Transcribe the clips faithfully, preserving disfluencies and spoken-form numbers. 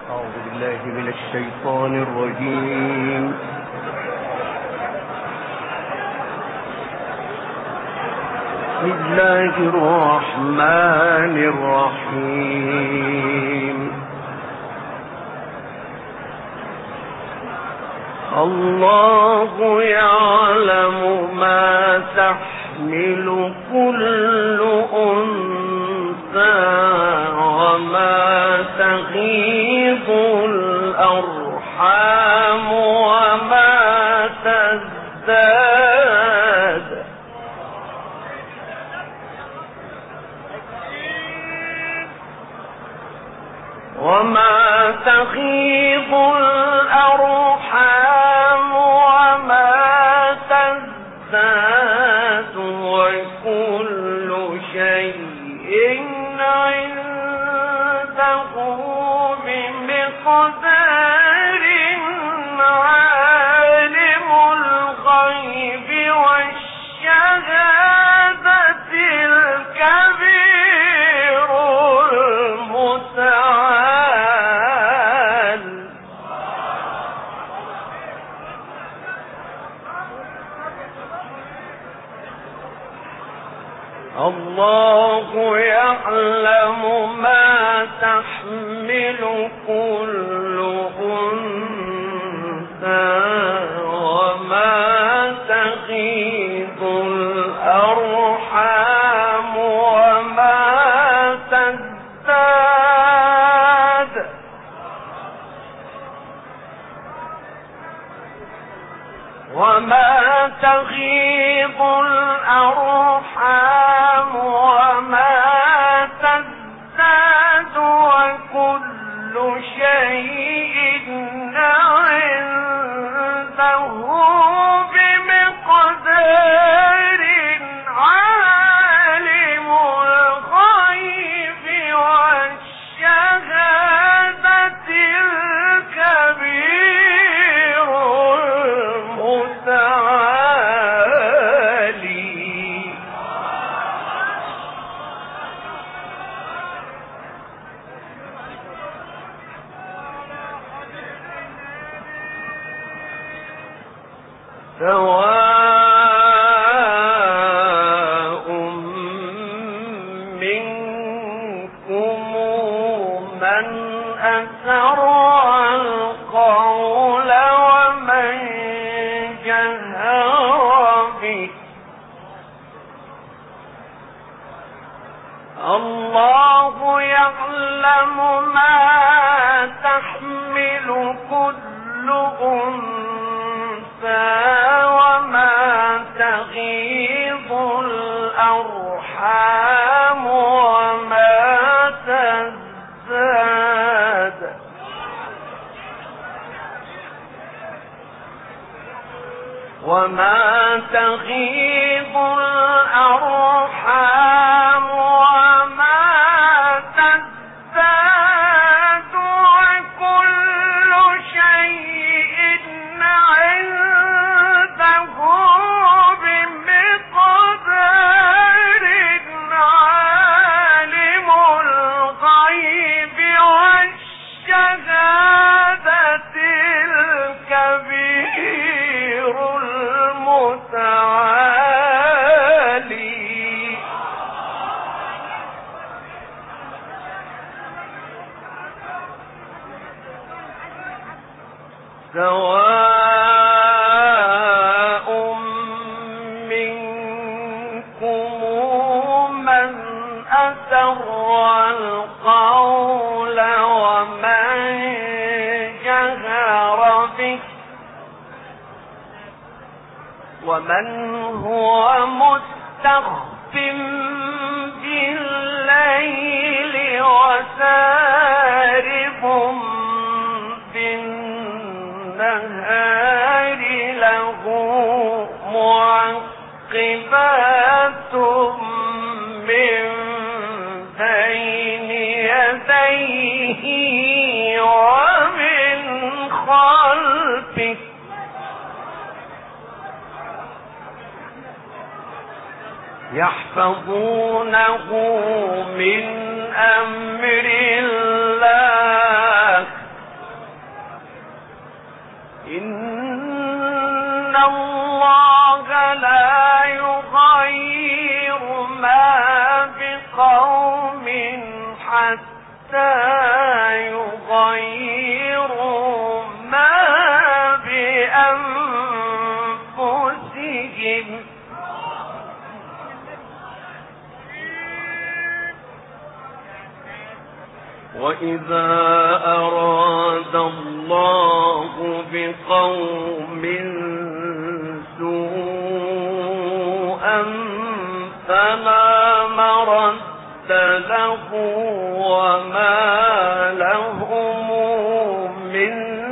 أعوذ بالله من الشيطان الرجيم. بسم الله الرحمن الرحيم. الله يعلم ما تحمل كل أنثى وما تغيض الأرحام وما تزداد وما تغيض الأرحام وما تزداد وكل شيء عنده بمقدار. عالم الغيب والشهادة الكبير المتعال. الله يعلم ما تحمل كل أنثى وما تغيض الأرحام وما تزداد وما تغيض الأرحام وما تزداد وكل شيء عنده بمقدار. عالم الغيب والشهادة الكبير المتعالي. سواء منكم من أسر القول ومن جهر به. الله يعلم ما تحمل كل أنثى وما تغيض الأرحام وما تزداد وما تغيض الأرحام وما تزداد وكل شيء عنده بمقدار. عالم الغيب والشهادة الكبير المتعالي. سواء منكم من أسر القول ومن جهر به ومن هو مستخف بالليل وسارب بالنهار. له معقبات من بين يديه ومن خلفه يحفظونه من أمر الله يغيروا ما بأنفسهم وإذا أراد الله بقوم سوءا فلا مرد له وما لهم من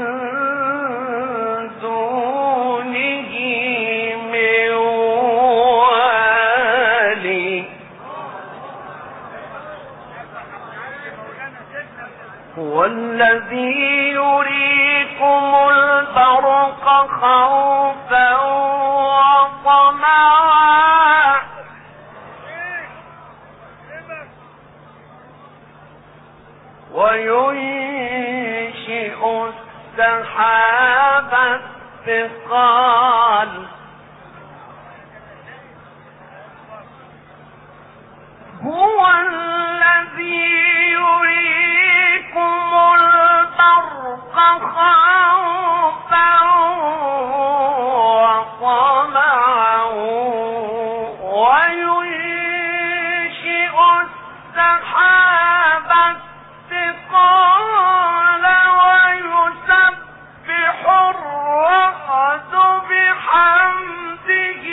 دونه من والي هو الذي يريكم البرق خوفا وطمعا وينشئ السحاب الثقال هو الذي يريكم البرق خوفا وطمعا وينشئ السحاب الثقال ويسبح الرعد بحمده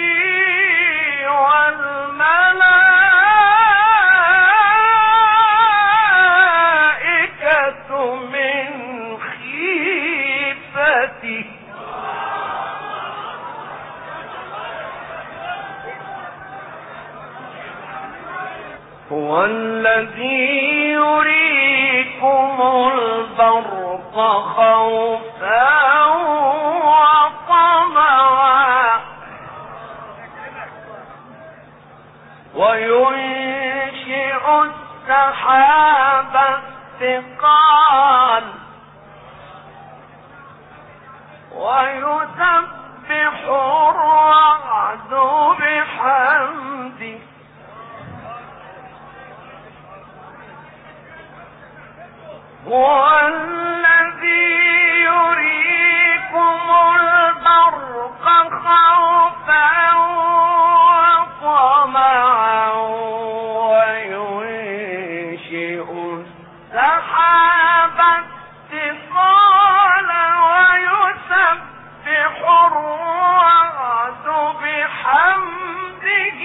والملائكة من خيفته هو الذي يريكم البرق خوفا وطمعا وينشئ السحاب الثقال ويسبح الرعد بحمده هو الذي يريكم البرق خوفا وطمعا وينشئ السحاب الثقال ويسبح الرعد بحمده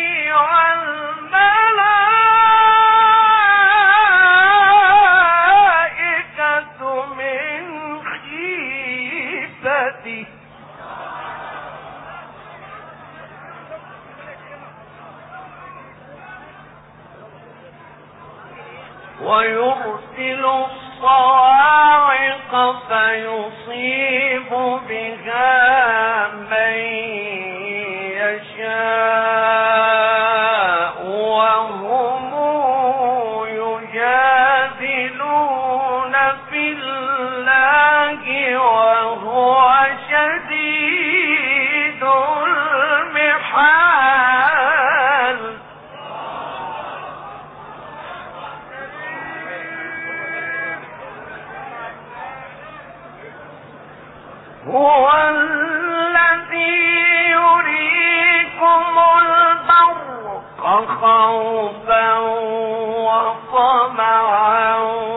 والملائكة من خيفته ويرسل الصواعق فيصيب بها من يشاء وهم يجادلون في الله وهو شديد المحال هو الذي يريكم البرق خوفا وطمعا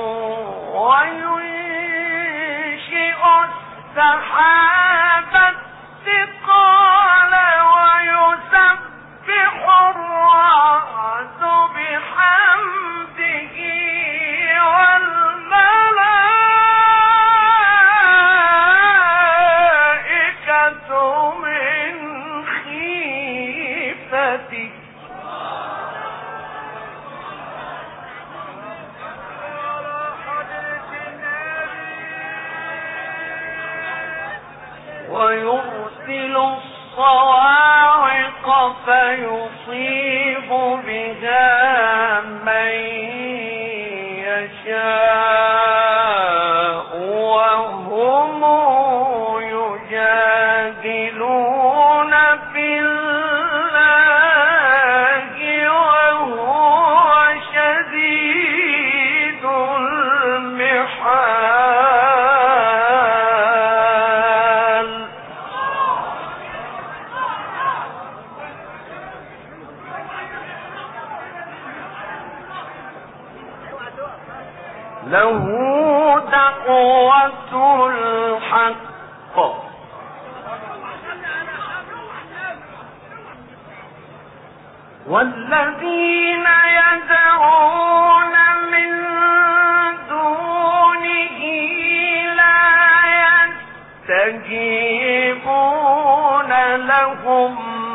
وينشئ السحاب الثقال ويسبح الرعد بحمده والملائكة من خيفته ويرسل الصواعق فيصيب بها من يشاء وهم يجادلون في الله وهو شديد له دعوة الحق والذين يدعون من دونه لا يستجيبون لهم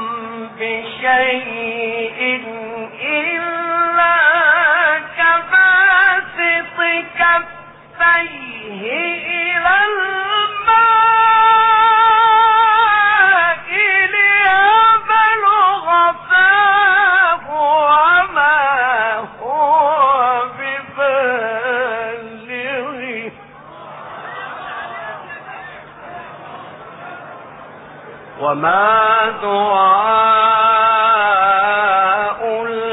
بشيء إلا كباسط كفيه إلى الماء ليبلغ فاه وما هو ببالغه وما دعاء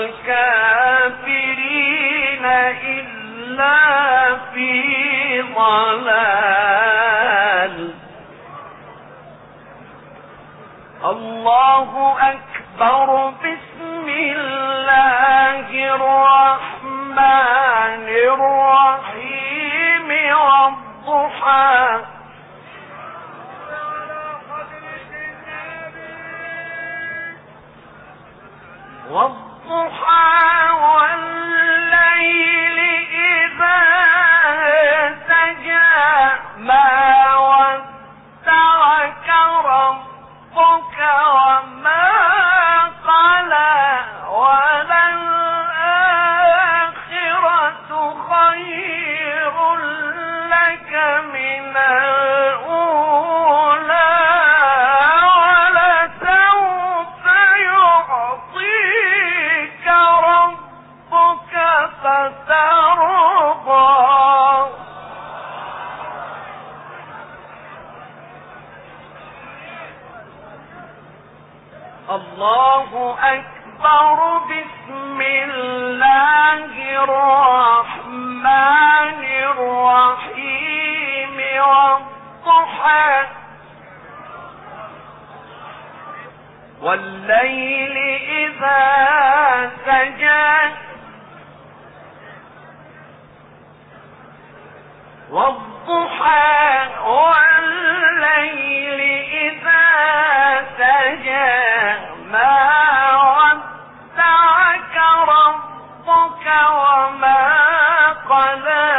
الكافرين إلا في ضلال. الله أكبر. بسم الله الرحمن الرحيم والضحى والضحى والليل إذا سجى ما ودعك ربك وما قلى وللآخرة خير لك من الأولى ولسوف يعطيك ربك فترضى. الله أكبر. بسم الله الرحمن الرحيم والضحى والليل إذا سجى والضحى والليل إذا سجى ما ودعك ربك وما قلى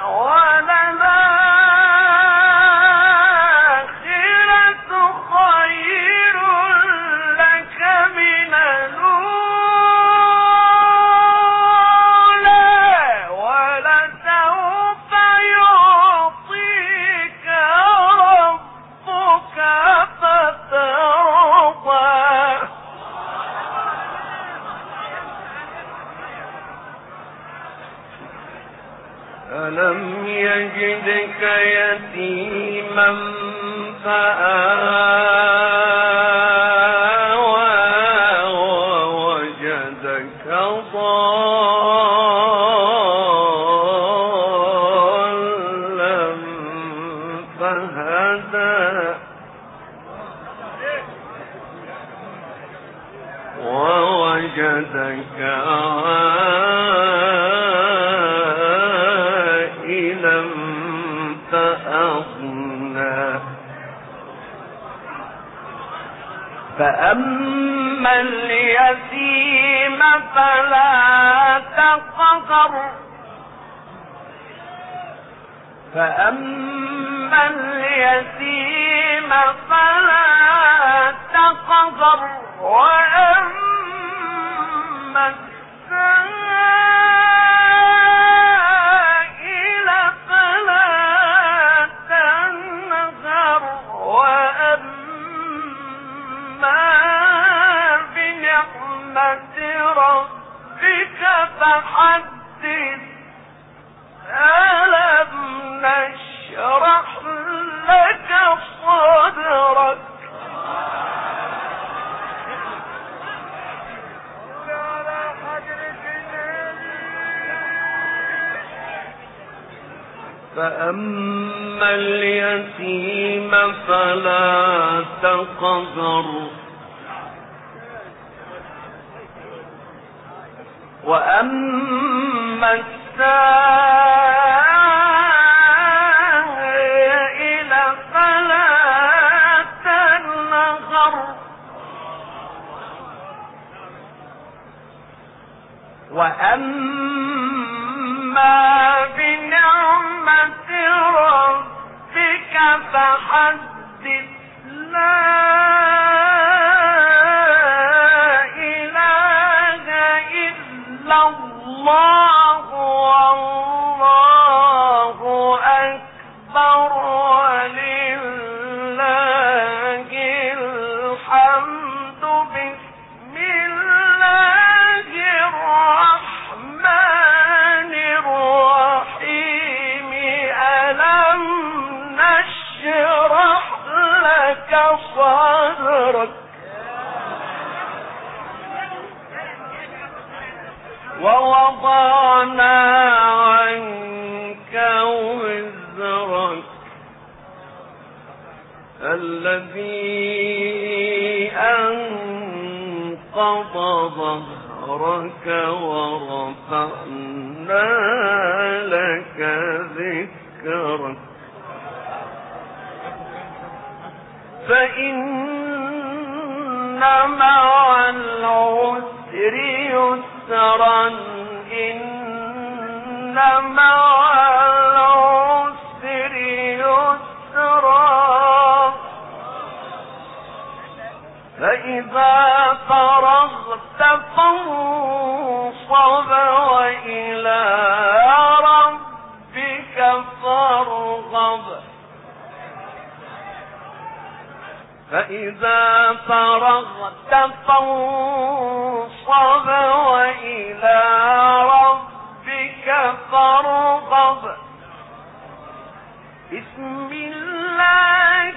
وللآخرة خير لك من الأولى ولسوف يعطيك ربك فترضى. ألم يجدك يتيما فآوى ووجدك ضالا فهدى ووجدك عائلا فأغنى فأما اليتيم فلا تقهر فأما اليتيم فلا تقهر وأما السائل فلا تنهر وأما بنعمة ربك فحدث. ألم نشرح لك صدرك فأما اليتيم فلا تقهر وأما السائل وأما بنعمة ربك فحدث. لا إله إلا الله والله أكبر ولله الحمد. بسم الله الرحمن الرحيم. ألم نشرح لك صدرك ووضعنا عنك وزرك الذي أنقض ظهرك ورفعنا لك ذكرك. فإن مع العسر يسرا. إن مع العسر يسرا. فإذا فرغت فانصب وإلى ربك فارغب. فإذا فرغت فانصب وإلى ربك فارغب. بسم الله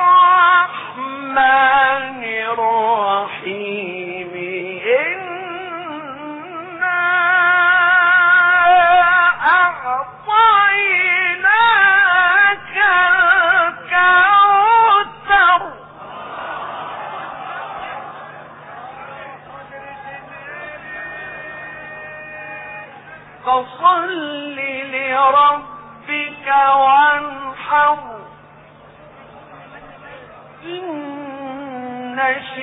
الرحمن الرحيم. إنا أعطيناك الكوثر. فصل لربك وانحر. إن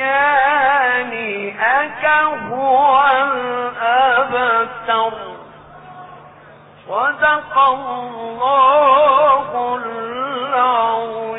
شانئك هو الأبتر. صدق الله العظيم.